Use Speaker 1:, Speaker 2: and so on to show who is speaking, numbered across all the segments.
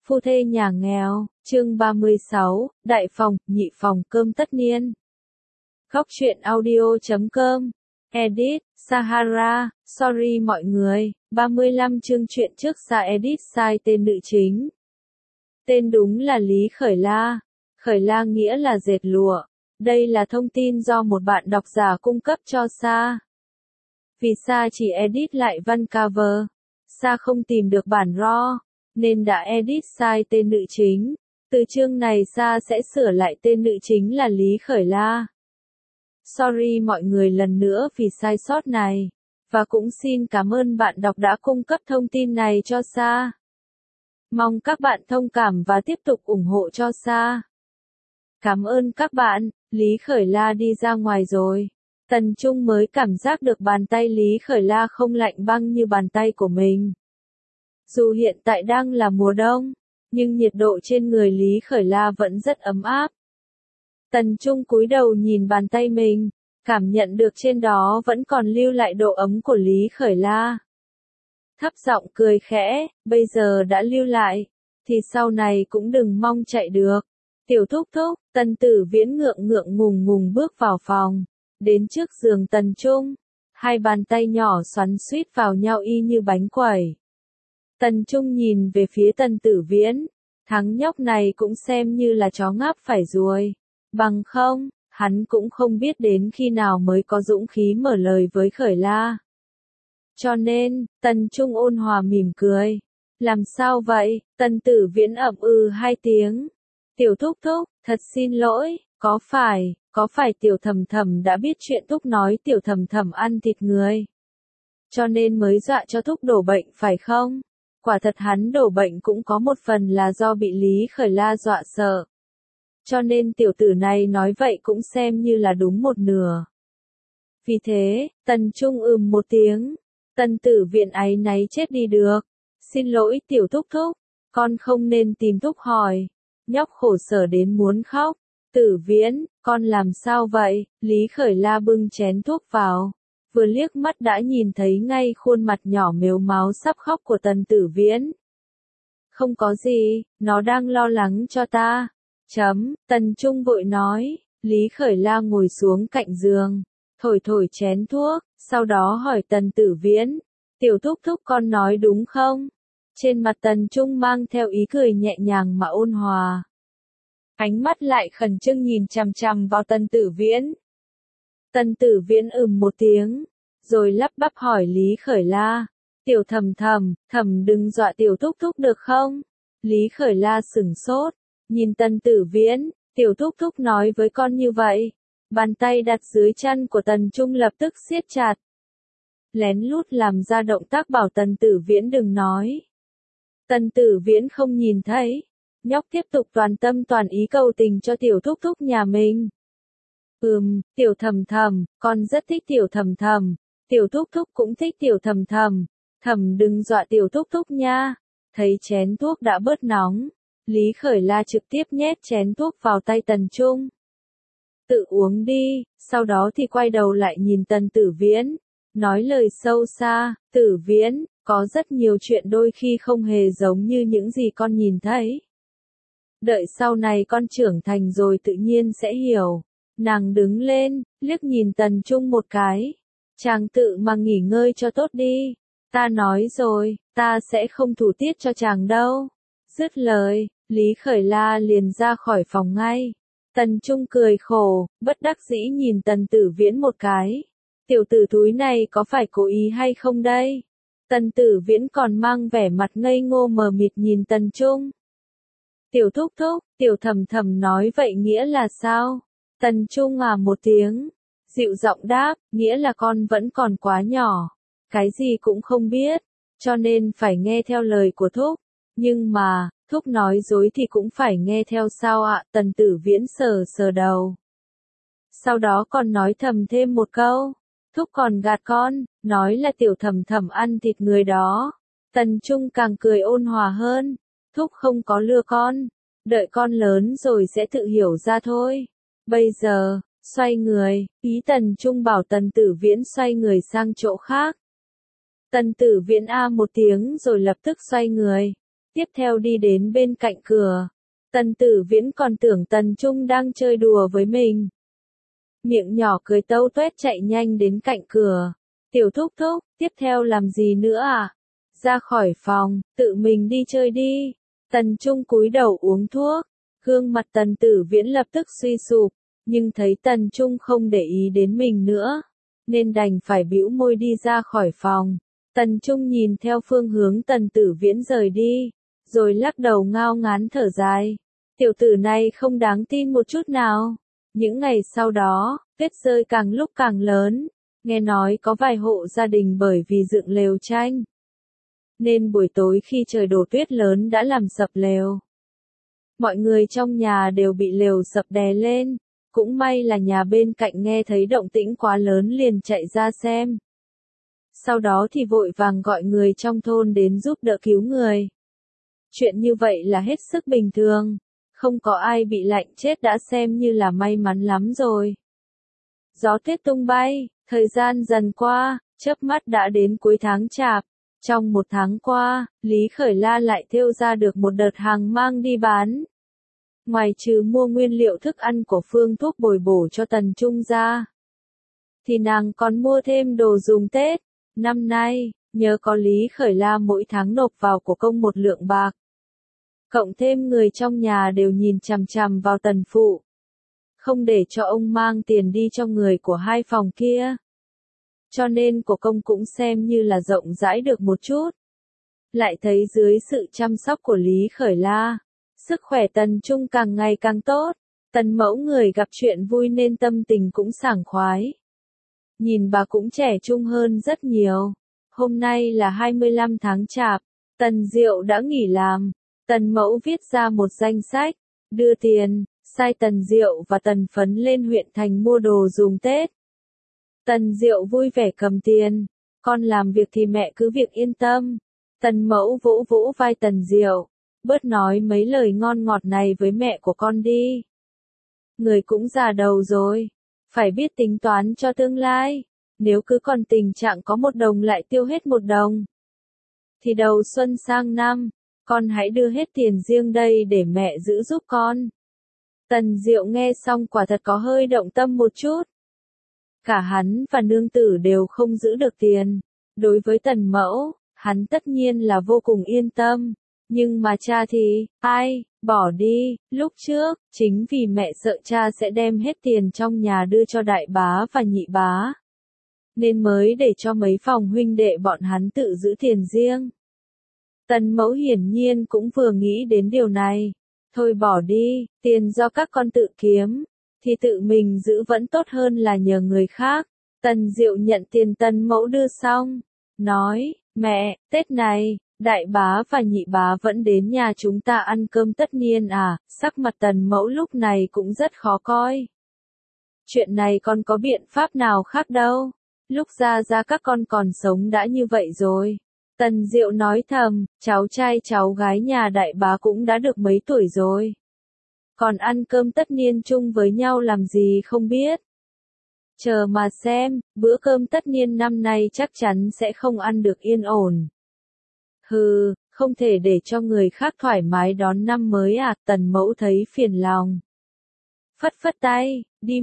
Speaker 1: Phu thê nhà nghèo, chương 36, đại phòng, nhị phòng cơm tất niên. Góc truyện audio.com, edit, Sahara, sorry mọi người, 35 chương truyện trước xa edit sai tên nữ chính. Tên đúng là Lý Khởi La. Khởi La nghĩa là dệt lụa. Đây là thông tin do một bạn độc giả cung cấp cho Sa. Vì Sa chỉ edit lại văn cover, Sa không tìm được bản raw, nên đã edit sai tên nữ chính. Từ chương này Sa sẽ sửa lại tên nữ chính là Lý Khởi La. Sorry mọi người lần nữa vì sai sót này. Và cũng xin cảm ơn bạn đọc đã cung cấp thông tin này cho Sa. Mong các bạn thông cảm và tiếp tục ủng hộ cho Sa. Cảm ơn các bạn. Lý Khởi La đi ra ngoài rồi. Tần Trung mới cảm giác được bàn tay Lý Khởi La không lạnh băng như bàn tay của mình. Dù hiện tại đang là mùa đông, nhưng nhiệt độ trên người Lý Khởi La vẫn rất ấm áp. Tần Trung cúi đầu nhìn bàn tay mình, cảm nhận được trên đó vẫn còn lưu lại độ ấm của Lý Khởi La. Thấp giọng cười khẽ, bây giờ đã lưu lại, thì sau này cũng đừng mong chạy được. Tiểu thúc thúc, Tần Tử Viễn ngượng ngùng ngùng bước vào phòng, đến trước giường Tần Trung, hai bàn tay nhỏ xoắn xuýt vào nhau y như bánh quẩy. Tần Trung nhìn về phía Tần Tử Viễn, thằng nhóc này cũng xem như là chó ngáp phải ruồi, bằng không, hắn cũng không biết đến khi nào mới có dũng khí mở lời với Khởi La. Cho nên, Tần Trung ôn hòa mỉm cười. Làm sao vậy? Tần Tử Viễn ậm ừ hai tiếng. Tiểu thúc thúc, thật xin lỗi, có phải tiểu thầm thầm đã biết chuyện thúc nói tiểu thầm thầm ăn thịt người, cho nên mới dọa cho thúc đổ bệnh phải không? Quả thật hắn đổ bệnh cũng có một phần là do bị Lý Khởi La dọa sợ. Cho nên tiểu tử này nói vậy cũng xem như là đúng một nửa. Vì thế, Tần Trung một tiếng. Tần Tử Viễn áy náy chết đi được. Xin lỗi tiểu thúc thúc, con không nên tìm thúc hỏi. Nhóc khổ sở đến muốn khóc. Tử Viễn, con làm sao vậy? Lý Khởi La bưng chén thuốc vào. Vừa liếc mắt đã nhìn thấy ngay khuôn mặt nhỏ mếu máo sắp khóc của Tần Tử Viễn. Không có gì, nó đang lo lắng cho ta. Tần Trung vội nói. Lý Khởi La ngồi xuống cạnh giường, thổi chén thuốc, sau đó hỏi Tần Tử Viễn. Tiểu thúc thúc con nói đúng không? Trên mặt Tần Trung mang theo ý cười nhẹ nhàng mà ôn hòa. Ánh mắt lại khẩn trương nhìn chằm chằm vào Tần Tử Viễn. Tần Tử Viễn một tiếng, rồi lắp bắp hỏi Lý Khởi La. Tiểu thầm đừng dọa tiểu thúc thúc được không? Lý Khởi La sửng sốt, nhìn Tần Tử Viễn, tiểu thúc thúc nói với con như vậy. Bàn tay đặt dưới chân của Tần Trung lập tức siết chặt. Lén lút làm ra động tác bảo Tần Tử Viễn đừng nói. Tần Tử Viễn không nhìn thấy. Nhóc tiếp tục toàn tâm toàn ý cầu tình cho tiểu thúc thúc nhà mình. Tiểu thầm, con rất thích tiểu thầm. Tiểu thúc thúc cũng thích tiểu thầm. Thầm đừng dọa tiểu thúc thúc nha. Thấy chén thuốc đã bớt nóng, Lý Khởi La trực tiếp nhét chén thuốc vào tay Tần Trung. Tự uống đi, sau đó thì quay đầu lại nhìn Tần Tử Viễn, nói lời sâu xa. Tử Viễn, có rất nhiều chuyện đôi khi không hề giống như những gì con nhìn thấy. Đợi sau này con trưởng thành rồi tự nhiên sẽ hiểu. Nàng đứng lên, liếc nhìn Tần Trung một cái. Chàng tự mà nghỉ ngơi cho tốt đi. Ta nói rồi, ta sẽ không thủ tiết cho chàng đâu. Dứt lời, Lý Khởi La liền ra khỏi phòng ngay. Tần Trung cười khổ, bất đắc dĩ nhìn Tần Tử Viễn một cái. Tiểu tử thúi này có phải cố ý hay không đây? Tần Tử Viễn còn mang vẻ mặt ngây ngô mờ mịt nhìn Tần Trung. Tiểu thúc thúc, tiểu thầm nói vậy nghĩa là sao? Tần Trung một tiếng, dịu giọng đáp, nghĩa là con vẫn còn quá nhỏ, cái gì cũng không biết, cho nên phải nghe theo lời của thúc. Nhưng mà, thúc nói dối thì cũng phải nghe theo sao ạ? Tần Tử Viễn sờ đầu. Sau đó còn nói thầm thêm một câu. Thúc còn gạt con, nói là tiểu thầm ăn thịt người đó. Tần Trung càng cười ôn hòa hơn. Thúc không có lừa con. Đợi con lớn rồi sẽ tự hiểu ra thôi. Bây giờ, xoay người, ý Tần Trung bảo Tần Tử Viễn xoay người sang chỗ khác. Tần Tử Viễn một tiếng rồi lập tức xoay người. tiếp theo đi đến bên cạnh cửa. Tần Tử Viễn còn tưởng Tần Trung đang chơi đùa với mình. Miệng nhỏ cười tâu tuét chạy nhanh đến cạnh cửa. Tiểu thúc thúc, tiếp theo làm gì nữa à? Ra khỏi phòng, tự mình đi chơi đi. Tần Trung cúi đầu uống thuốc. Gương mặt Tần Tử Viễn lập tức suy sụp, nhưng thấy Tần Trung không để ý đến mình nữa, nên đành phải bĩu môi đi ra khỏi phòng. Tần Trung nhìn theo phương hướng Tần Tử Viễn rời đi, rồi lắc đầu ngao ngán thở dài. Tiểu tử này không đáng tin một chút nào. Những ngày sau đó, tuyết rơi càng lúc càng lớn, nghe nói có vài hộ gia đình bởi vì dựng lều tranh, nên buổi tối khi trời đổ tuyết lớn đã làm sập lều. Mọi người trong nhà đều bị lều sập đè lên, cũng may là nhà bên cạnh nghe thấy động tĩnh quá lớn liền chạy ra xem. Sau đó thì vội vàng gọi người trong thôn đến giúp đỡ cứu người. Chuyện như vậy là hết sức bình thường, không có ai bị lạnh chết đã xem như là may mắn lắm rồi. Gió tuyết tung bay, thời gian dần qua, chớp mắt đã đến cuối tháng Chạp. Trong một tháng qua, Lý Khởi La lại thêu ra được một đợt hàng mang đi bán. Ngoài trừ mua nguyên liệu thức ăn của phương thuốc bồi bổ cho Tần Trung ra, thì nàng còn mua thêm đồ dùng Tết. Năm nay, nhờ có Lý Khởi La mỗi tháng nộp vào của công một lượng bạc, cộng thêm người trong nhà đều nhìn chằm chằm vào Tần Phụ, không để cho ông mang tiền đi cho người của hai phòng kia. Cho nên của công cũng xem như là rộng rãi được một chút. Lại thấy dưới sự chăm sóc của Lý Khởi La, sức khỏe Tần Trung càng ngày càng tốt. Tần mẫu người gặp chuyện vui nên tâm tình cũng sảng khoái. Nhìn bà cũng trẻ trung hơn rất nhiều. Hôm nay là 25 tháng Chạp, Tần Diệu đã nghỉ làm. Tần mẫu viết ra một danh sách, đưa tiền, sai Tần Diệu và Tần Phấn lên huyện thành mua đồ dùng Tết. Tần Diệu vui vẻ cầm tiền, con làm việc thì mẹ cứ việc yên tâm. Tần mẫu vỗ vỗ vai Tần Diệu, bớt nói mấy lời ngon ngọt này với mẹ của con đi. Người cũng già đầu rồi, phải biết tính toán cho tương lai, nếu cứ còn tình trạng có một đồng lại tiêu hết một đồng, thì đầu xuân sang năm, con hãy đưa hết tiền riêng đây để mẹ giữ giúp con. Tần Diệu nghe xong quả thật có hơi động tâm một chút. Cả hắn và nương tử đều không giữ được tiền. Đối với Tần mẫu, hắn tất nhiên là vô cùng yên tâm. Nhưng mà cha thì, ai, bỏ đi, lúc trước, chính vì mẹ sợ cha sẽ đem hết tiền trong nhà đưa cho đại bá và nhị bá, nên mới để cho mấy phòng huynh đệ bọn hắn tự giữ tiền riêng. Tần mẫu hiển nhiên cũng vừa nghĩ đến điều này. Thôi bỏ đi, tiền do các con tự kiếm, thì tự mình giữ vẫn tốt hơn là nhờ người khác. Tần Diệu nhận tiền Tần mẫu đưa xong, nói, mẹ, Tết này, đại bá và nhị bá vẫn đến nhà chúng ta ăn cơm tất niên à? Sắc mặt Tần mẫu lúc này cũng rất khó coi. Chuyện này con có biện pháp nào khác đâu, lúc ra các con còn sống đã như vậy rồi. Tần Diệu nói thầm, cháu trai cháu gái nhà đại bá cũng đã được mấy tuổi rồi, còn ăn cơm tất niên chung với nhau làm gì không biết. Chờ mà xem, bữa cơm tất niên năm nay chắc chắn sẽ không ăn được yên ổn. Hừ, không thể để cho người khác thoải mái đón năm mới à? Tần mẫu thấy phiền lòng, phất phất tay, đi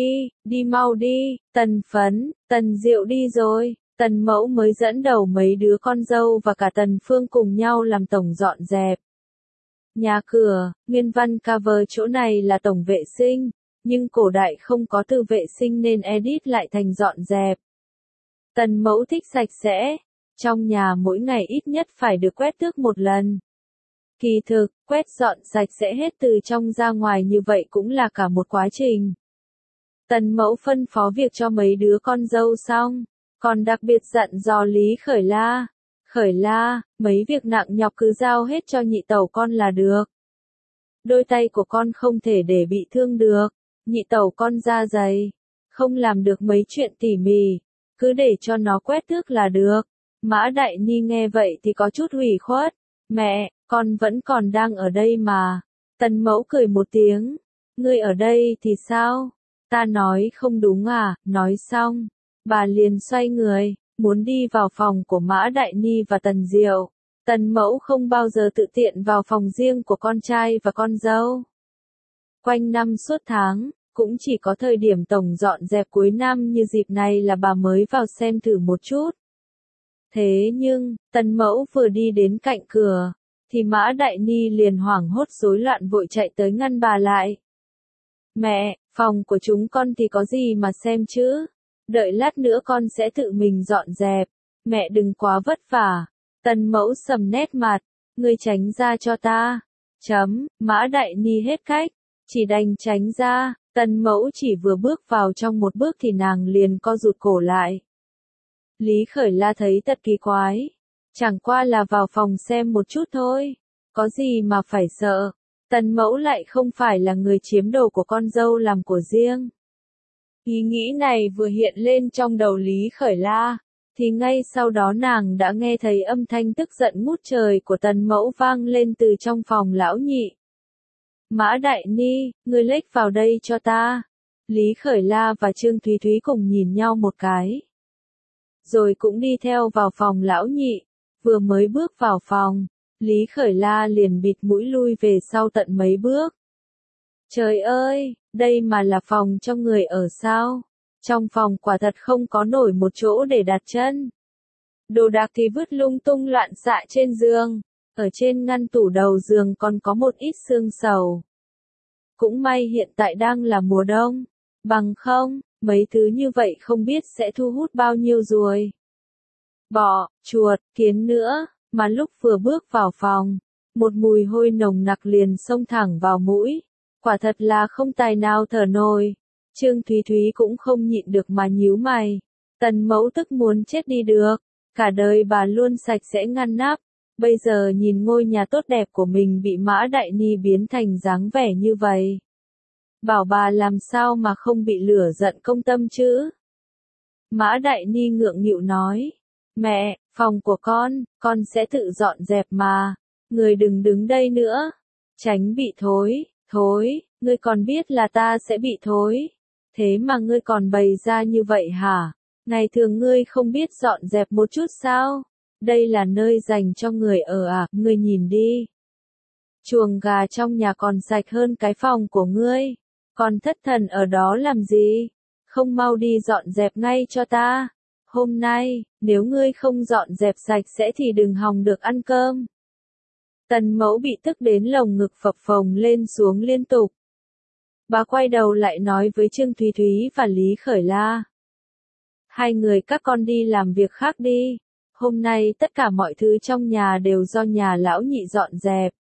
Speaker 1: mau đi, Tần Phấn, Tần Diệu đi rồi. Tần mẫu mới dẫn đầu mấy đứa con dâu và cả Tần Phương cùng nhau làm tổng dọn dẹp nhà cửa. Nguyên văn cover chỗ này là tổng vệ sinh, nhưng cổ đại không có từ vệ sinh nên edit lại thành dọn dẹp. Tần mẫu thích sạch sẽ, trong nhà mỗi ngày ít nhất phải được quét tước một lần. Kỳ thực, quét dọn sạch sẽ hết từ trong ra ngoài như vậy cũng là cả một quá trình. Tần mẫu phân phó việc cho mấy đứa con dâu xong, còn đặc biệt dặn dò Lý Khởi La. Khởi La, mấy việc nặng nhọc cứ giao hết cho nhị tẩu con là được. Đôi tay của con không thể để bị thương được, nhị tẩu con da dày, không làm được mấy chuyện tỉ mỉ, cứ để cho nó quét tước là được. Mã Đại Ni nghe vậy thì có chút ủy khuất, mẹ, con vẫn còn đang ở đây mà. Tần mẫu cười một tiếng, ngươi ở đây thì sao? Ta nói không đúng à? Nói xong, bà liền xoay người, muốn đi vào phòng của Mã Đại Ni và Tần Diệu. Tần mẫu không bao giờ tự tiện vào phòng riêng của con trai và con dâu. Quanh năm suốt tháng, cũng chỉ có thời điểm tổng dọn dẹp cuối năm như dịp này là bà mới vào xem thử một chút. Thế nhưng, tần mẫu vừa đi đến cạnh cửa, thì Mã Đại Ni liền hoảng hốt rối loạn vội chạy tới ngăn bà lại. Mẹ, phòng của chúng con thì có gì mà xem chứ? Đợi lát nữa con sẽ tự mình dọn dẹp. Mẹ đừng quá vất vả. Tần mẫu sầm nét mặt. Ngươi tránh ra cho ta. Mã Đại Ni hết cách. Chỉ đành tránh ra. Tần mẫu chỉ vừa bước vào trong một bước thì nàng liền co rụt cổ lại. Lý Khởi La thấy thật kỳ quái. Chẳng qua là vào phòng xem một chút thôi. Có gì mà phải sợ. Tần mẫu lại không phải là người chiếm đồ của con dâu làm của riêng. Ý nghĩ này vừa hiện lên trong đầu Lý Khởi La, thì ngay sau đó nàng đã nghe thấy âm thanh tức giận ngút trời của tần mẫu vang lên từ trong phòng lão nhị. Mã Đại Ni, ngươi lếch vào đây cho ta. Lý Khởi La và Trương Thúy Thúy cùng nhìn nhau một cái. Rồi cũng đi theo vào phòng lão nhị. Vừa mới bước vào phòng, Lý Khởi La liền bịt mũi lui về sau tận mấy bước. Trời ơi, đây mà là phòng cho người ở sao? Trong phòng quả thật không có nổi một chỗ để đặt chân. Đồ đạc thì vứt lung tung loạn xạ trên giường. Ở trên ngăn tủ đầu giường còn có một ít xương sầu. Cũng may hiện tại đang là mùa đông. Bằng không, mấy thứ như vậy không biết sẽ thu hút bao nhiêu ruồi. Bọ, chuột, kiến nữa. Mà lúc vừa bước vào phòng, một mùi hôi nồng nặc liền xông thẳng vào mũi. Quả thật là không tài nào thở nổi. Trương Thúy Thúy cũng không nhịn được mà nhíu mày. Tần mẫu tức muốn chết đi được. Cả đời bà luôn sạch sẽ ngăn nắp. Bây giờ nhìn ngôi nhà tốt đẹp của mình bị Mã Đại Ni biến thành dáng vẻ như vậy. Bảo bà làm sao mà không bị lửa giận công tâm chứ? Mã Đại Ni ngượng nghịu nói. Mẹ, phòng của con sẽ tự dọn dẹp mà. Người đừng đứng đây nữa. Tránh bị thối, ngươi còn biết là ta sẽ bị thối. Thế mà ngươi còn bày ra như vậy hả? Ngày thường ngươi không biết dọn dẹp một chút sao? Đây là nơi dành cho người ở à, ngươi nhìn đi. Chuồng gà trong nhà còn sạch hơn cái phòng của ngươi. Còn thất thần ở đó làm gì? Không mau đi dọn dẹp ngay cho ta. Hôm nay, nếu ngươi không dọn dẹp sạch sẽ thì đừng hòng được ăn cơm. Tần mẫu bị tức đến lồng ngực phập phồng lên xuống liên tục. Bà quay đầu lại nói với Trương Thúy Thúy và Lý Khởi La. Hai người các con đi làm việc khác đi. Hôm nay tất cả mọi thứ trong nhà đều do nhà lão nhị dọn dẹp.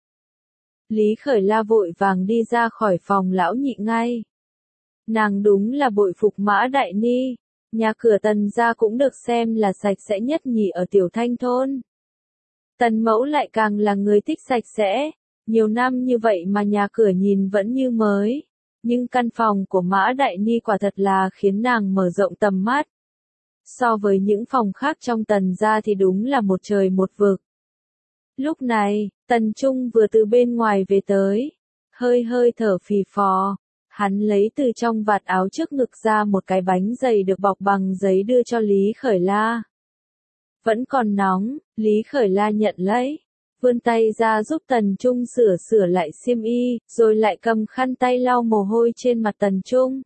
Speaker 1: Lý Khởi La vội vàng đi ra khỏi phòng lão nhị ngay. Nàng đúng là bội phục Mã Đại Ni. Nhà cửa Tần gia cũng được xem là sạch sẽ nhất nhì ở Tiểu Thanh thôn. Tần mẫu lại càng là người thích sạch sẽ. Nhiều năm như vậy mà nhà cửa nhìn vẫn như mới. Nhưng căn phòng của Mã Đại Ni quả thật là khiến nàng mở rộng tầm mắt. So với những phòng khác trong Tần gia thì đúng là một trời một vực. Lúc này, Tần Trung vừa từ bên ngoài về tới. Hơi thở phì phò. Hắn lấy từ trong vạt áo trước ngực ra một cái bánh dày được bọc bằng giấy đưa cho Lý Khởi La. Vẫn còn nóng, Lý Khởi La nhận lấy. Vươn tay ra giúp Tần Trung sửa lại xiêm y, rồi lại cầm khăn tay lau mồ hôi trên mặt Tần Trung.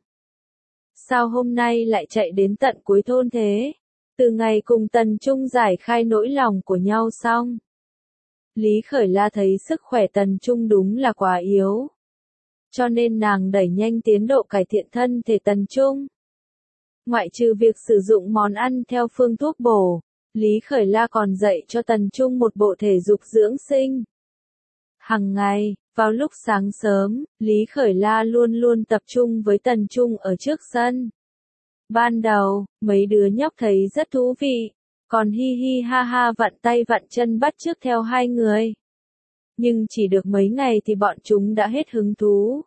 Speaker 1: Sao hôm nay lại chạy đến tận cuối thôn thế? Từ ngày cùng Tần Trung giải khai nỗi lòng của nhau xong. Lý Khởi La thấy sức khỏe Tần Trung đúng là quá yếu. Cho nên nàng đẩy nhanh tiến độ cải thiện thân thể Tần Trung. Ngoại trừ việc sử dụng món ăn theo phương thuốc bổ, Lý Khởi La còn dạy cho Tần Trung một bộ thể dục dưỡng sinh. Hằng ngày, vào lúc sáng sớm, Lý Khởi La luôn luôn tập trung với Tần Trung ở trước sân. Ban đầu, mấy đứa nhóc thấy rất thú vị, còn hi hi ha ha vặn tay vặn chân bắt chước theo hai người. Nhưng chỉ được mấy ngày thì bọn chúng đã hết hứng thú.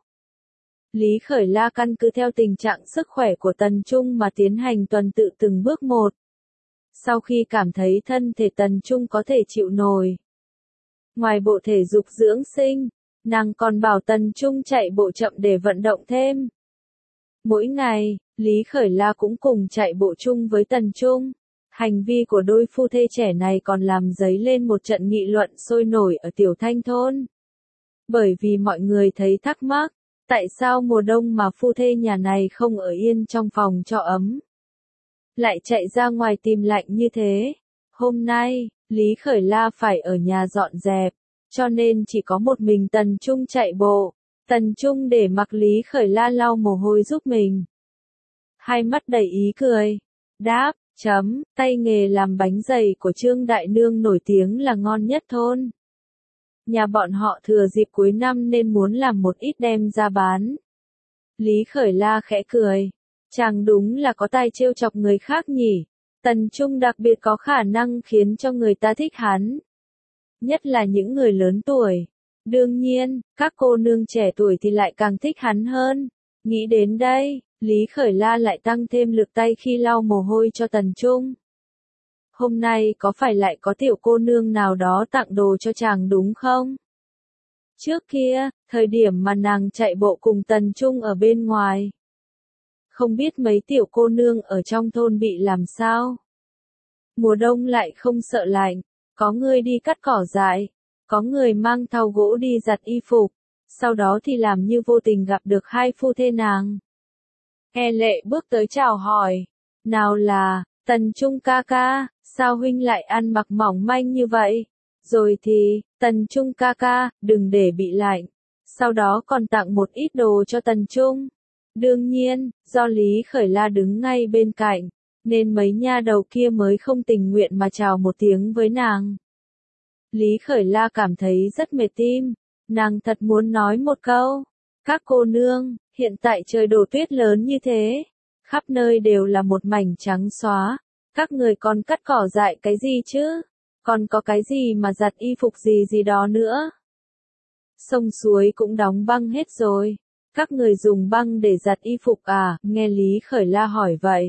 Speaker 1: Lý Khởi La căn cứ theo tình trạng sức khỏe của Tần Trung mà tiến hành tuần tự từng bước một. Sau khi cảm thấy thân thể Tần Trung có thể chịu nổi. Ngoài bộ thể dục dưỡng sinh, nàng còn bảo Tần Trung chạy bộ chậm để vận động thêm. Mỗi ngày, Lý Khởi La cũng cùng chạy bộ chung với Tần Trung. Hành vi của đôi phu thê trẻ này còn làm dấy lên một trận nghị luận sôi nổi ở Tiểu Thanh thôn. Bởi vì mọi người thấy thắc mắc, tại sao mùa đông mà phu thê nhà này không ở yên trong phòng cho ấm, lại chạy ra ngoài tìm lạnh như thế. Hôm nay, Lý Khởi La phải ở nhà dọn dẹp, cho nên chỉ có một mình Tần Trung chạy bộ. Tần Trung để mặc Lý Khởi La lau mồ hôi giúp mình. Hai mắt đầy ý cười. Đáp, tay nghề làm bánh dày của Trương Đại Nương nổi tiếng là ngon nhất thôn. Nhà bọn họ thừa dịp cuối năm nên muốn làm một ít đem ra bán. Lý Khởi La khẽ cười. Chàng đúng là có tài trêu chọc người khác nhỉ. Tần Trung đặc biệt có khả năng khiến cho người ta thích hắn. Nhất là những người lớn tuổi. Đương nhiên, các cô nương trẻ tuổi thì lại càng thích hắn hơn. Nghĩ đến đây, Lý Khởi La lại tăng thêm lực tay khi lau mồ hôi cho Tần Trung. Hôm nay có phải lại có tiểu cô nương nào đó tặng đồ cho chàng đúng không? Trước kia, thời điểm mà nàng chạy bộ cùng Tần Trung ở bên ngoài. Không biết mấy tiểu cô nương ở trong thôn bị làm sao? Mùa đông lại không sợ lạnh, có người đi cắt cỏ dại, có người mang thau gỗ đi giặt y phục, sau đó thì làm như vô tình gặp được hai phu thê nàng. E Lệ bước tới chào hỏi, nào là, Tần Trung ca ca, sao huynh lại ăn mặc mỏng manh như vậy? Rồi thì, Tần Trung ca ca, đừng để bị lạnh. Sau đó còn tặng một ít đồ cho Tần Trung. Đương nhiên, do Lý Khởi La đứng ngay bên cạnh, nên mấy nha đầu kia mới không tình nguyện mà chào một tiếng với nàng. Lý Khởi La cảm thấy rất mệt tim, nàng thật muốn nói một câu. Các cô nương, hiện tại trời đổ tuyết lớn như thế, khắp nơi đều là một mảnh trắng xóa, các người còn cắt cỏ dại cái gì chứ? Còn có cái gì mà giặt y phục gì đó nữa? Sông suối cũng đóng băng hết rồi, các người dùng băng để giặt y phục à? Nghe Lý Khởi La hỏi vậy.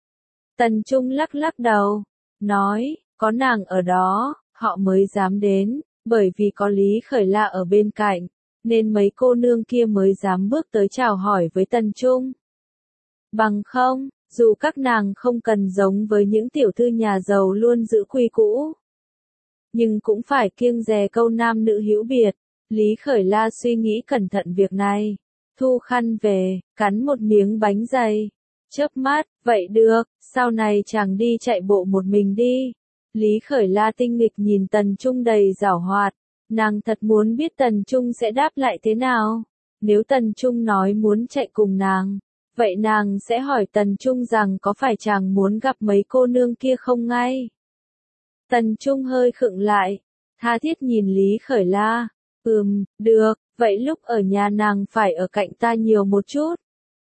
Speaker 1: Tần Trung lắc lắc đầu, nói, có nàng ở đó, họ mới dám đến, bởi vì có Lý Khởi La ở bên cạnh, nên mấy cô nương kia mới dám bước tới chào hỏi với Tần Trung. Bằng không, dù các nàng không cần giống với những tiểu thư nhà giàu luôn giữ quy cũ, nhưng cũng phải kiêng dè câu nam nữ hữu biệt. Lý Khởi La suy nghĩ cẩn thận việc này, thu khăn về, cắn một miếng bánh dày, chớp mắt, vậy được, sau này chàng đi chạy bộ một mình đi. Lý Khởi La tinh nghịch nhìn Tần Trung đầy giảo hoạt, nàng thật muốn biết Tần Trung sẽ đáp lại thế nào. Nếu Tần Trung nói muốn chạy cùng nàng, vậy nàng sẽ hỏi Tần Trung rằng có phải chàng muốn gặp mấy cô nương kia không ngay. Tần Trung hơi khựng lại, tha thiết nhìn Lý Khởi La, được, vậy lúc ở nhà nàng phải ở cạnh ta nhiều một chút.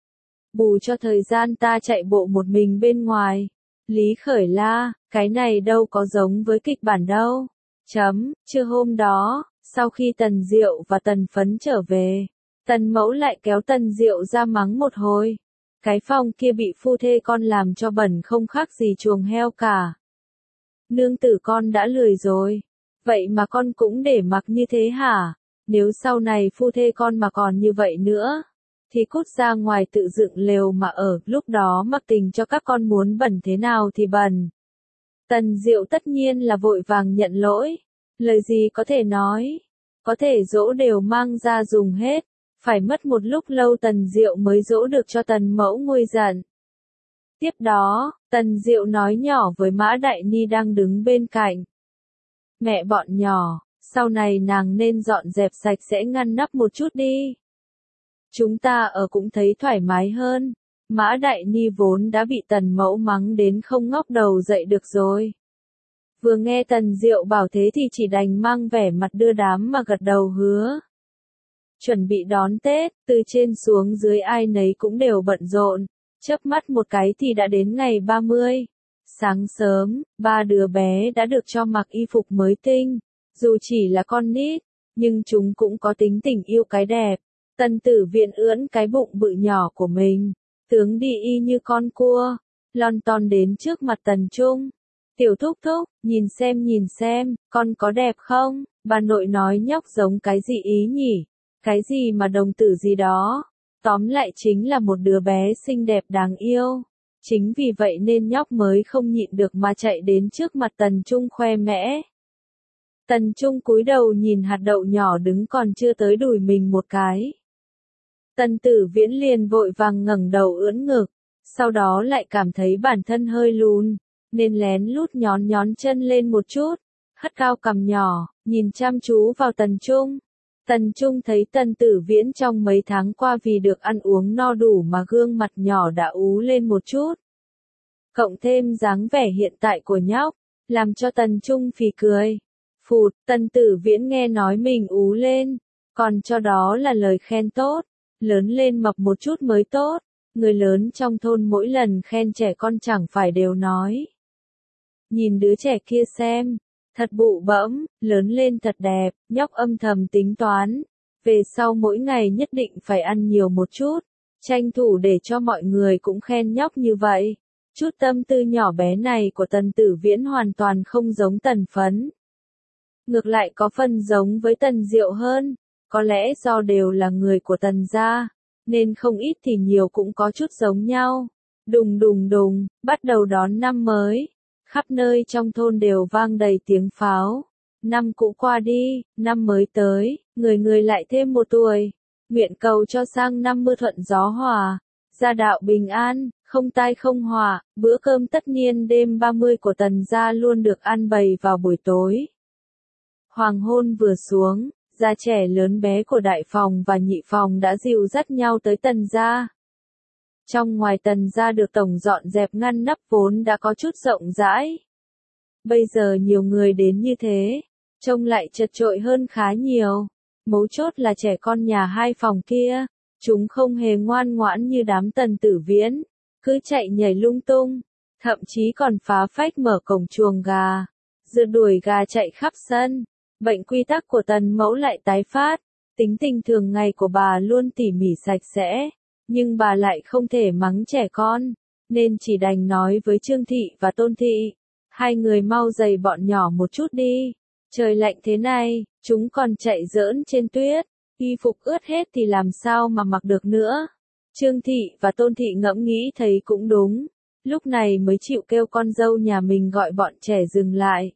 Speaker 1: Bù cho thời gian ta chạy bộ một mình bên ngoài. Lý Khởi La, cái này đâu có giống với kịch bản đâu. Trưa hôm đó, sau khi Tần Diệu và Tần Phấn trở về, Tần Mẫu lại kéo Tần Diệu ra mắng một hồi. Cái phòng kia bị phu thê con làm cho bẩn không khác gì chuồng heo cả. Nương tử con đã lười rồi. Vậy mà con cũng để mặc như thế hả? Nếu sau này phu thê con mà còn như vậy nữa, thì cút ra ngoài tự dựng lều mà ở, lúc đó mặc tình cho các con muốn bẩn thế nào thì bẩn. Tần Diệu tất nhiên là vội vàng nhận lỗi, lời gì có thể nói, có thể dỗ đều mang ra dùng hết, phải mất một lúc lâu Tần Diệu mới dỗ được cho Tần Mẫu nguôi giận. Tiếp đó, Tần Diệu nói nhỏ với Mã Đại Ni đang đứng bên cạnh. Mẹ bọn nhỏ, sau này nàng nên dọn dẹp sạch sẽ ngăn nắp một chút đi. Chúng ta ở cũng thấy thoải mái hơn. Mã Đại Ni vốn đã bị Tần Mẫu mắng đến không ngóc đầu dậy được rồi. Vừa nghe Tần Diệu bảo thế thì chỉ đành mang vẻ mặt đưa đám mà gật đầu hứa. Chuẩn bị đón Tết, từ trên xuống dưới ai nấy cũng đều bận rộn, chớp mắt một cái thì đã đến ngày 30. Sáng sớm, ba đứa bé đã được cho mặc y phục mới tinh, dù chỉ là con nít, nhưng chúng cũng có tính tình yêu cái đẹp. Tần Tử Viện ưỡn cái bụng bự nhỏ của mình, tướng đi y như con cua, lon ton đến trước mặt Tần Trung. Tiểu thúc thúc, nhìn xem, con có đẹp không? Bà nội nói nhóc giống cái gì ý nhỉ? Cái gì mà đồng tử gì đó? Tóm lại chính là một đứa bé xinh đẹp đáng yêu. Chính vì vậy nên nhóc mới không nhịn được mà chạy đến trước mặt Tần Trung khoe mẽ. Tần Trung cúi đầu nhìn hạt đậu nhỏ đứng còn chưa tới đùi mình một cái. Tần Tử Viễn liền vội vàng ngẩng đầu ưỡn ngực, sau đó lại cảm thấy bản thân hơi lùn, nên lén lút nhón nhón chân lên một chút, hất cao cằm nhỏ, nhìn chăm chú vào Tần Trung. Tần Trung thấy Tần Tử Viễn trong mấy tháng qua vì được ăn uống no đủ mà gương mặt nhỏ đã ú lên một chút. Cộng thêm dáng vẻ hiện tại của nhóc, làm cho Tần Trung phì cười. Phụt, Tần Tử Viễn nghe nói mình ú lên, còn cho đó là lời khen tốt, lớn lên mập một chút mới tốt, người lớn trong thôn mỗi lần khen trẻ con chẳng phải đều nói. Nhìn đứa trẻ kia xem, thật bụ bẫm, lớn lên thật đẹp, nhóc âm thầm tính toán, về sau mỗi ngày nhất định phải ăn nhiều một chút, tranh thủ để cho mọi người cũng khen nhóc như vậy. Chút tâm tư nhỏ bé này của Tần Tử Viễn hoàn toàn không giống Tần Phấn. Ngược lại có phần giống với Tần Diệu hơn, có lẽ do đều là người của Tần gia, nên không ít thì nhiều cũng có chút giống nhau. Đùng đùng đùng, bắt đầu đón năm mới, khắp nơi trong thôn đều vang đầy tiếng pháo. Năm cũ qua đi, năm mới tới, người người lại thêm một tuổi, nguyện cầu cho sang năm mưa thuận gió hòa, gia đạo bình an, không tai không họa. Bữa cơm tất niên đêm 30 của Tần gia luôn được ăn bày vào buổi tối. Hoàng hôn vừa xuống, gia trẻ lớn bé của đại phòng và nhị phòng đã dìu dắt nhau tới Tần gia. Trong ngoài Tần gia được tổng dọn dẹp ngăn nắp vốn đã có chút rộng rãi. Bây giờ nhiều người đến như thế, trông lại chật chội hơn khá nhiều. Mấu chốt là trẻ con nhà hai phòng kia, chúng không hề ngoan ngoãn như đám Tần Tử Viễn, cứ chạy nhảy lung tung, thậm chí còn phá phách mở cổng chuồng gà, rượt đuổi gà chạy khắp sân. Bệnh quy tắc của Tần mẫu lại tái phát, tính tình thường ngày của bà luôn tỉ mỉ sạch sẽ, nhưng bà lại không thể mắng trẻ con, nên chỉ đành nói với Trương Thị và Tôn Thị, hai người mau giày bọn nhỏ một chút đi, trời lạnh thế này, chúng còn chạy giỡn trên tuyết, y phục ướt hết thì làm sao mà mặc được nữa. Trương Thị và Tôn Thị ngẫm nghĩ thấy cũng đúng, lúc này mới chịu kêu con dâu nhà mình gọi bọn trẻ dừng lại.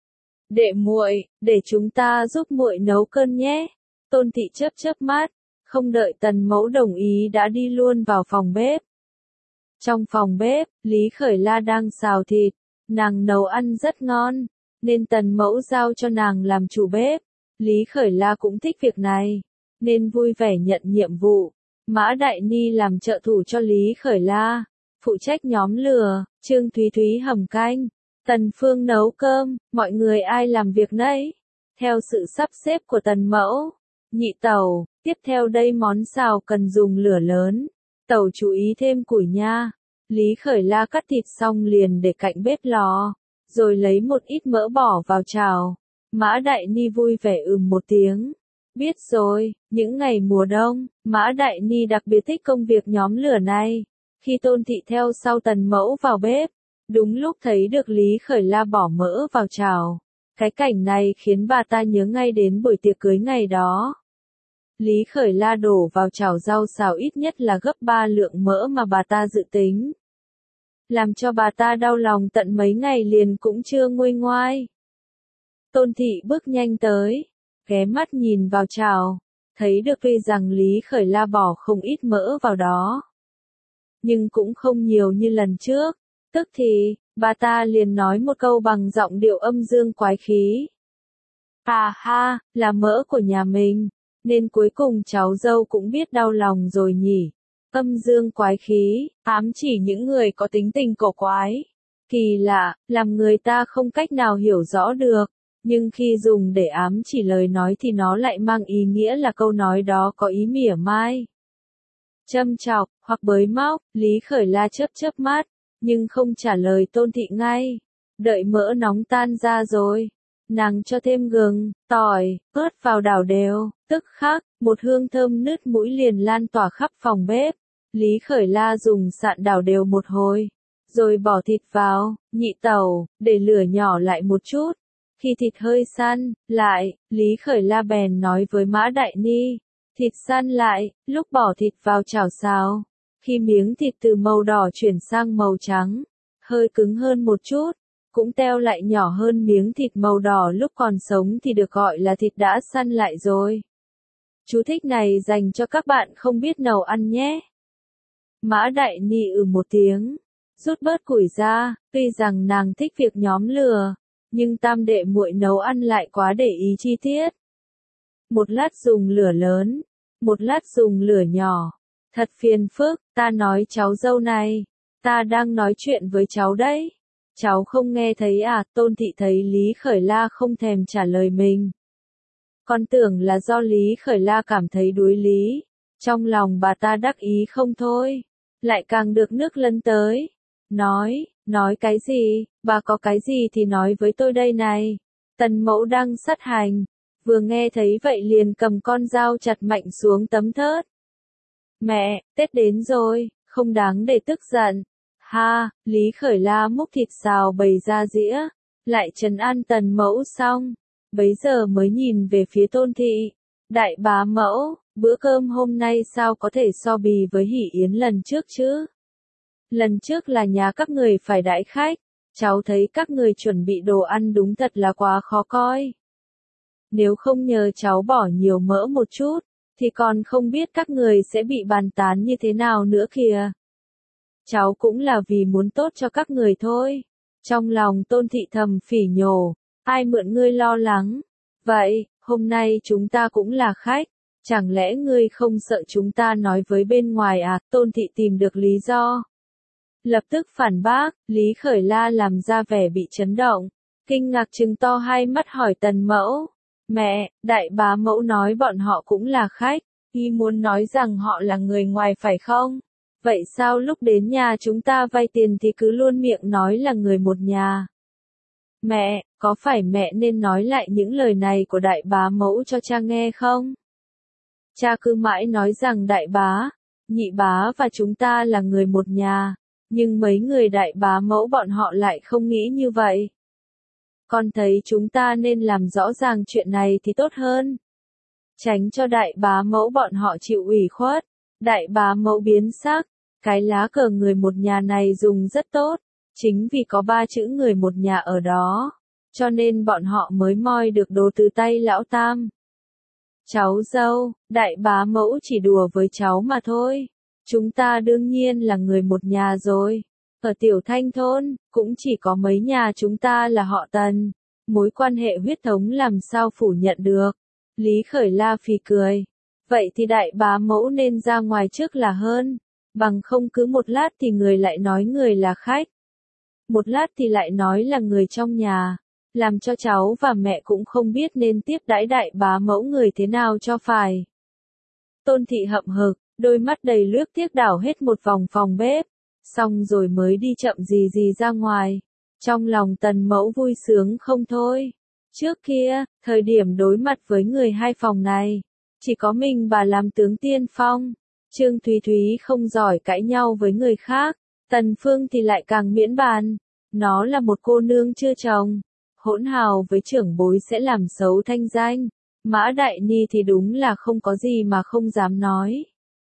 Speaker 1: Đệ muội, để chúng ta giúp muội nấu cơm nhé. Tôn Thị chớp chớp mắt, không đợi Tần mẫu đồng ý đã đi luôn vào phòng bếp. Trong phòng bếp, Lý Khởi La đang xào thịt, nàng nấu ăn rất ngon, nên Tần mẫu giao cho nàng làm chủ bếp. Lý Khởi La cũng thích việc này, nên vui vẻ nhận nhiệm vụ. Mã Đại Ni làm trợ thủ cho Lý Khởi La, phụ trách nhóm lửa, Trương Thúy Thúy hầm canh, Tần Phương nấu cơm, mọi người ai làm việc nấy, theo sự sắp xếp của Tần mẫu. Nhị tẩu, tiếp theo đây món xào cần dùng lửa lớn, tẩu chú ý thêm củi nha. Lý Khởi La cắt thịt xong liền để cạnh bếp lò, rồi lấy một ít mỡ bỏ vào chảo. Mã Đại Ni vui vẻ một tiếng. Biết rồi, những ngày mùa đông, Mã Đại Ni đặc biệt thích công việc nhóm lửa này. Khi Tôn Thị theo sau Tần mẫu vào bếp, đúng lúc thấy được Lý Khởi La bỏ mỡ vào chảo. Cái cảnh này khiến bà ta nhớ ngay đến buổi tiệc cưới ngày đó. Lý Khởi La đổ vào chảo rau xào ít nhất là gấp 3 lượng mỡ mà bà ta dự tính. Làm cho bà ta đau lòng tận mấy ngày liền cũng chưa nguôi ngoai. Tôn Thị bước nhanh tới, ghé mắt nhìn vào chảo, thấy được tuy rằng Lý Khởi La bỏ không ít mỡ vào đó, nhưng cũng không nhiều như lần trước. Tức thì, bà ta liền nói một câu bằng giọng điệu âm dương quái khí. À ha, là mỡ của nhà mình, nên cuối cùng cháu dâu cũng biết đau lòng rồi nhỉ. Âm dương quái khí, ám chỉ những người có tính tình cổ quái. Kỳ lạ, làm người ta không cách nào hiểu rõ được, nhưng khi dùng để ám chỉ lời nói thì nó lại mang ý nghĩa là câu nói đó có ý mỉa mai, châm chọc, hoặc bới móc. Lý Khởi La chớp chớp mắt, nhưng không trả lời Tôn Thị ngay. Đợi mỡ nóng tan ra rồi, nàng cho thêm gừng, tỏi, ớt vào đảo đều, tức khắc, một hương thơm nứt mũi liền lan tỏa khắp phòng bếp. Lý Khởi La dùng sạn đảo đều một hồi, rồi bỏ thịt vào. Nhị tẩu, để lửa nhỏ lại một chút. Khi thịt hơi săn lại, Lý Khởi La bèn nói với Mã Đại Ni, thịt săn lại, lúc bỏ thịt vào chảo xào. Khi miếng thịt từ màu đỏ chuyển sang màu trắng, hơi cứng hơn một chút, cũng teo lại nhỏ hơn miếng thịt màu đỏ lúc còn sống thì được gọi là thịt đã săn lại rồi. Chú thích này dành cho các bạn không biết nấu ăn nhé. Mã Đại Ni một tiếng, rút bớt củi ra, tuy rằng nàng thích việc nhóm lửa, nhưng tam đệ muội nấu ăn lại quá để ý chi tiết. Một lát dùng lửa lớn, một lát dùng lửa nhỏ. Thật phiền phức, ta nói cháu dâu này, ta đang nói chuyện với cháu đấy. Cháu không nghe thấy à? Tôn thị thấy Lý Khởi La không thèm trả lời mình. Con tưởng là do Lý Khởi La cảm thấy đuối lý. Trong lòng bà ta đắc ý không thôi. Lại càng được nước lấn tới. Nói cái gì? Bà có cái gì thì nói với tôi đây này. Tần mẫu đang sát hành. Vừa nghe thấy vậy liền cầm con dao chặt mạnh xuống tấm thớt. Mẹ, Tết đến rồi, không đáng để tức giận. Ha, Lý Khởi La múc thịt xào bày ra dĩa, lại trấn an tần mẫu xong, bấy giờ mới nhìn về phía Tôn thị. Đại bá mẫu, bữa cơm hôm nay sao có thể so bì với hỷ yến lần trước chứ? Lần trước là nhà các người phải đãi khách, cháu thấy các người chuẩn bị đồ ăn đúng thật là quá khó coi. Nếu không nhờ cháu bỏ nhiều mỡ một chút, thì còn không biết các người sẽ bị bàn tán như thế nào nữa kìa. Cháu cũng là vì muốn tốt cho các người thôi. Trong lòng Tôn thị thầm phỉ nhổ, ai mượn ngươi lo lắng. Vậy, hôm nay chúng ta cũng là khách, chẳng lẽ ngươi không sợ chúng ta nói với bên ngoài à? Tôn thị tìm được lý do. Lập tức phản bác, Lý Khởi La làm ra vẻ bị chấn động, kinh ngạc trừng to hai mắt hỏi tần mẫu. Mẹ, đại bá mẫu nói bọn họ cũng là khách, y muốn nói rằng họ là người ngoài phải không? Vậy sao lúc đến nhà chúng ta vay tiền thì cứ luôn miệng nói là người một nhà? Mẹ, có phải mẹ nên nói lại những lời này của đại bá mẫu cho cha nghe không? Cha cứ mãi nói rằng đại bá, nhị bá và chúng ta là người một nhà, nhưng mấy người đại bá mẫu bọn họ lại không nghĩ như vậy. Con thấy chúng ta nên làm rõ ràng chuyện này thì tốt hơn. Tránh cho đại bá mẫu bọn họ chịu ủy khuất. Đại bá mẫu biến sắc. Cái lá cờ người một nhà này dùng rất tốt. Chính vì có 3 chữ người một nhà ở đó. Cho nên bọn họ mới moi được đồ từ tay lão tam. Cháu dâu, đại bá mẫu chỉ đùa với cháu mà thôi. Chúng ta đương nhiên là người một nhà rồi. Ở Tiểu Thanh thôn, cũng chỉ có mấy nhà chúng ta là họ Tần. Mối quan hệ huyết thống làm sao phủ nhận được. Lý Khởi La phì cười. Vậy thì đại bá mẫu nên ra ngoài trước là hơn. Bằng không cứ một lát thì người lại nói người là khách. Một lát thì lại nói là người trong nhà. Làm cho cháu và mẹ cũng không biết nên tiếp đãi đại bá mẫu người thế nào cho phải. Tôn thị hậm hực, đôi mắt đầy lướt tiếc đảo hết một vòng phòng bếp. Xong rồi mới đi chậm gì gì ra ngoài. Trong lòng tần mẫu vui sướng không thôi. Trước kia, thời điểm đối mặt với người hai phòng này, chỉ có mình bà làm tướng tiên phong. Trương Thúy Thúy không giỏi cãi nhau với người khác. Tần Phương thì lại càng miễn bàn. Nó là một cô nương chưa chồng. Hỗn hào với trưởng bối sẽ làm xấu thanh danh. Mã Đại Ni thì đúng là không có gì mà không dám nói.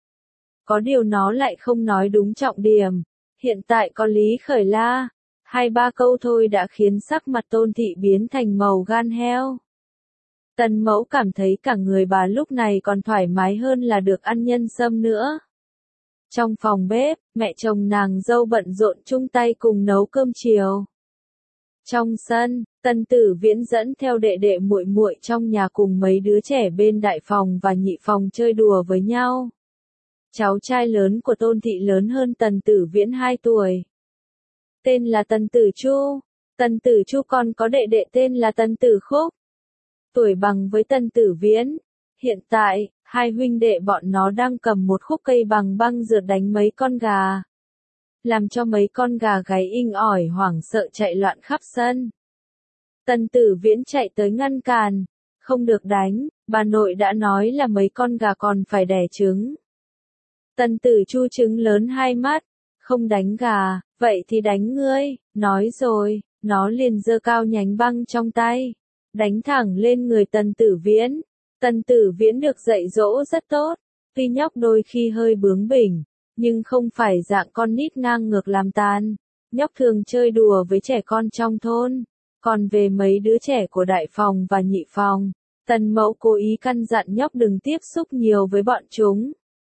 Speaker 1: Có điều nó lại không nói đúng trọng điểm. Hiện tại có Lý Khởi La, 2-3 câu thôi đã khiến sắc mặt Tôn thị biến thành màu gan heo. Tần mẫu cảm thấy cả người bà lúc này còn thoải mái hơn là được ăn nhân sâm nữa. Trong phòng bếp, mẹ chồng nàng dâu bận rộn chung tay cùng nấu cơm chiều. Trong sân, Tần Tử Viễn dẫn theo đệ đệ muội muội trong nhà cùng mấy đứa trẻ bên đại phòng và nhị phòng chơi đùa với nhau. Cháu trai lớn của Tôn thị lớn hơn Tần Tử Viễn 2 tuổi. Tên là Tần Tử Chu. Tần Tử Chu còn có đệ đệ tên là Tần Tử Khúc. Tuổi bằng với Tần Tử Viễn. Hiện tại, hai huynh đệ bọn nó đang cầm một khúc cây bằng băng rượt đánh mấy con gà. Làm cho mấy con gà gáy inh ỏi hoảng sợ chạy loạn khắp sân. Tần Tử Viễn chạy tới ngăn cản. Không được đánh, bà nội đã nói là mấy con gà còn phải đẻ trứng. Tần Tử Chu trứng lớn 2 mắt. Không đánh gà, vậy thì đánh ngươi. Nói rồi, nó liền giơ cao nhánh băng trong tay. Đánh thẳng lên người Tần Tử Viễn. Tần Tử Viễn được dạy dỗ rất tốt. Tuy nhóc đôi khi hơi bướng bỉnh, nhưng không phải dạng con nít ngang ngược làm tàn. Nhóc thường chơi đùa với trẻ con trong thôn. Còn về mấy đứa trẻ của đại phòng và nhị phòng, Tần Mẫu cố ý căn dặn nhóc đừng tiếp xúc nhiều với bọn chúng.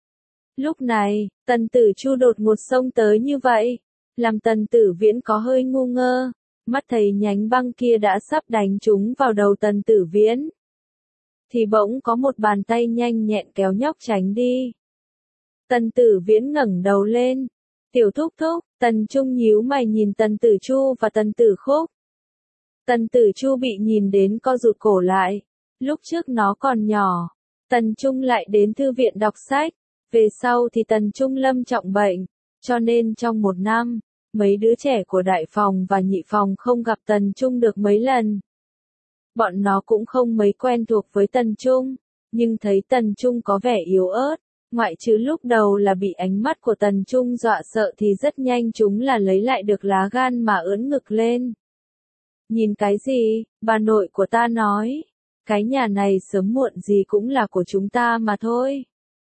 Speaker 1: Lúc này, Tần Tử Chu đột ngột xông tới như vậy, làm Tần Tử Viễn có hơi ngu ngơ, mắt thấy nhánh băng kia đã sắp đánh trúng vào đầu Tần Tử Viễn. Thì bỗng có một bàn tay nhanh nhẹn kéo nhóc tránh đi. Tần Tử Viễn ngẩng đầu lên. Tiểu thúc thúc, Tần Trung nhíu mày nhìn Tần Tử Chu và Tần Tử Khúc. Tần Tử Chu bị nhìn đến co rụt cổ lại. Lúc trước nó còn nhỏ, Tần Trung lại đến thư viện đọc sách. Về sau thì Tần Trung lâm trọng bệnh, cho nên trong một năm, mấy đứa trẻ của đại phòng và nhị phòng không gặp Tần Trung được mấy lần. Bọn nó cũng không mấy quen thuộc với Tần Trung, nhưng thấy Tần Trung có vẻ yếu ớt, ngoại trừ lúc đầu là bị ánh mắt của Tần Trung dọa sợ thì rất nhanh chúng là lấy lại được lá gan mà ưỡn ngực lên. Nhìn cái gì, bà nội của ta nói, cái nhà này sớm muộn gì cũng là của chúng ta mà thôi.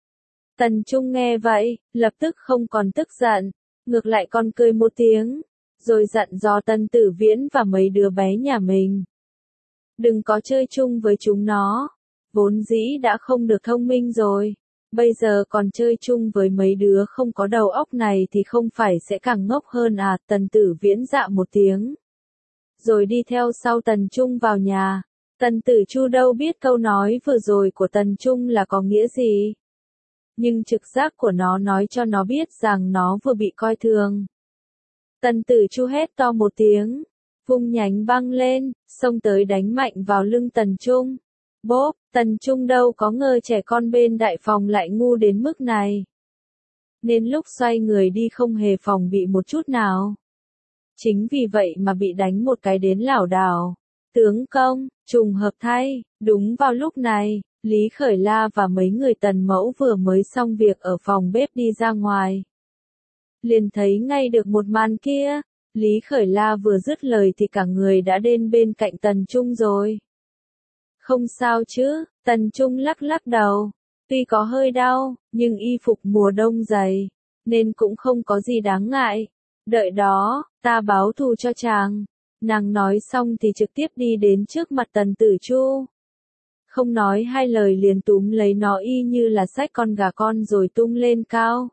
Speaker 1: Tần Trung nghe vậy, lập tức không còn tức giận, ngược lại còn cười một tiếng, rồi dặn dò Tần Tử Viễn và mấy đứa bé nhà mình. Đừng có chơi chung với chúng nó, vốn dĩ đã không được thông minh rồi, bây giờ còn chơi chung với mấy đứa không có đầu óc này thì không phải sẽ càng ngốc hơn à. Tần Tử Viễn dạ một tiếng, rồi đi theo sau Tần Trung vào nhà. Tần Tử Chu đâu biết câu nói vừa rồi của Tần Trung là có nghĩa gì. Nhưng trực giác của nó nói cho nó biết rằng nó vừa bị coi thường. Tần Tử Chu hét to một tiếng, vung nhánh băng lên, xông tới đánh mạnh vào lưng Tần Trung. Bốp, Tần Trung đâu có ngờ trẻ con bên đại phòng lại ngu đến mức này. Nên lúc xoay người đi không hề phòng bị một chút nào. Chính vì vậy mà bị đánh một cái đến lảo đảo. Tướng công, trùng hợp thay, đúng vào lúc này, Lý Khởi La và mấy người Tần Mẫu vừa mới xong việc ở phòng bếp đi ra ngoài. Liền thấy ngay được một màn kia, Lý Khởi La vừa dứt lời thì cả người đã đến bên cạnh Tần Trung rồi. Không sao chứ, Tần Trung lắc lắc đầu, tuy có hơi đau, nhưng y phục mùa đông dày, nên cũng không có gì đáng ngại. Đợi đó, ta báo thù cho chàng. Nàng nói xong thì trực tiếp đi đến trước mặt Tần Tử Chu. Không nói hai lời liền túm lấy nó y như là xách con gà con rồi tung lên cao.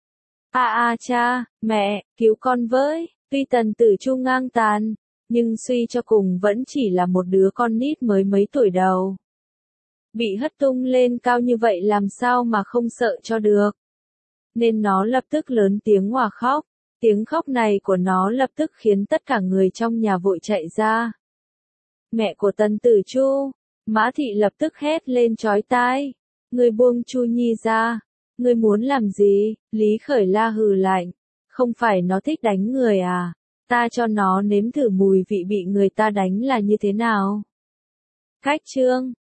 Speaker 1: Cha, mẹ, cứu con với. Tuy Tần Tử Chu ngang tàn, nhưng suy cho cùng vẫn chỉ là một đứa con nít mới mấy tuổi đầu. Bị hất tung lên cao như vậy làm sao mà không sợ cho được. Nên nó lập tức lớn tiếng òa khóc. Tiếng khóc này của nó lập tức khiến tất cả người trong nhà vội chạy ra. Mẹ của Tần Tử Chu, Mã Thị lập tức hét lên chói tai. Ngươi buông Chu Nhi ra. Ngươi muốn làm gì? Lý Khởi La hừ lạnh. Không phải nó thích đánh người à? Ta cho nó nếm thử mùi vị bị người ta đánh là như thế nào. Khách chương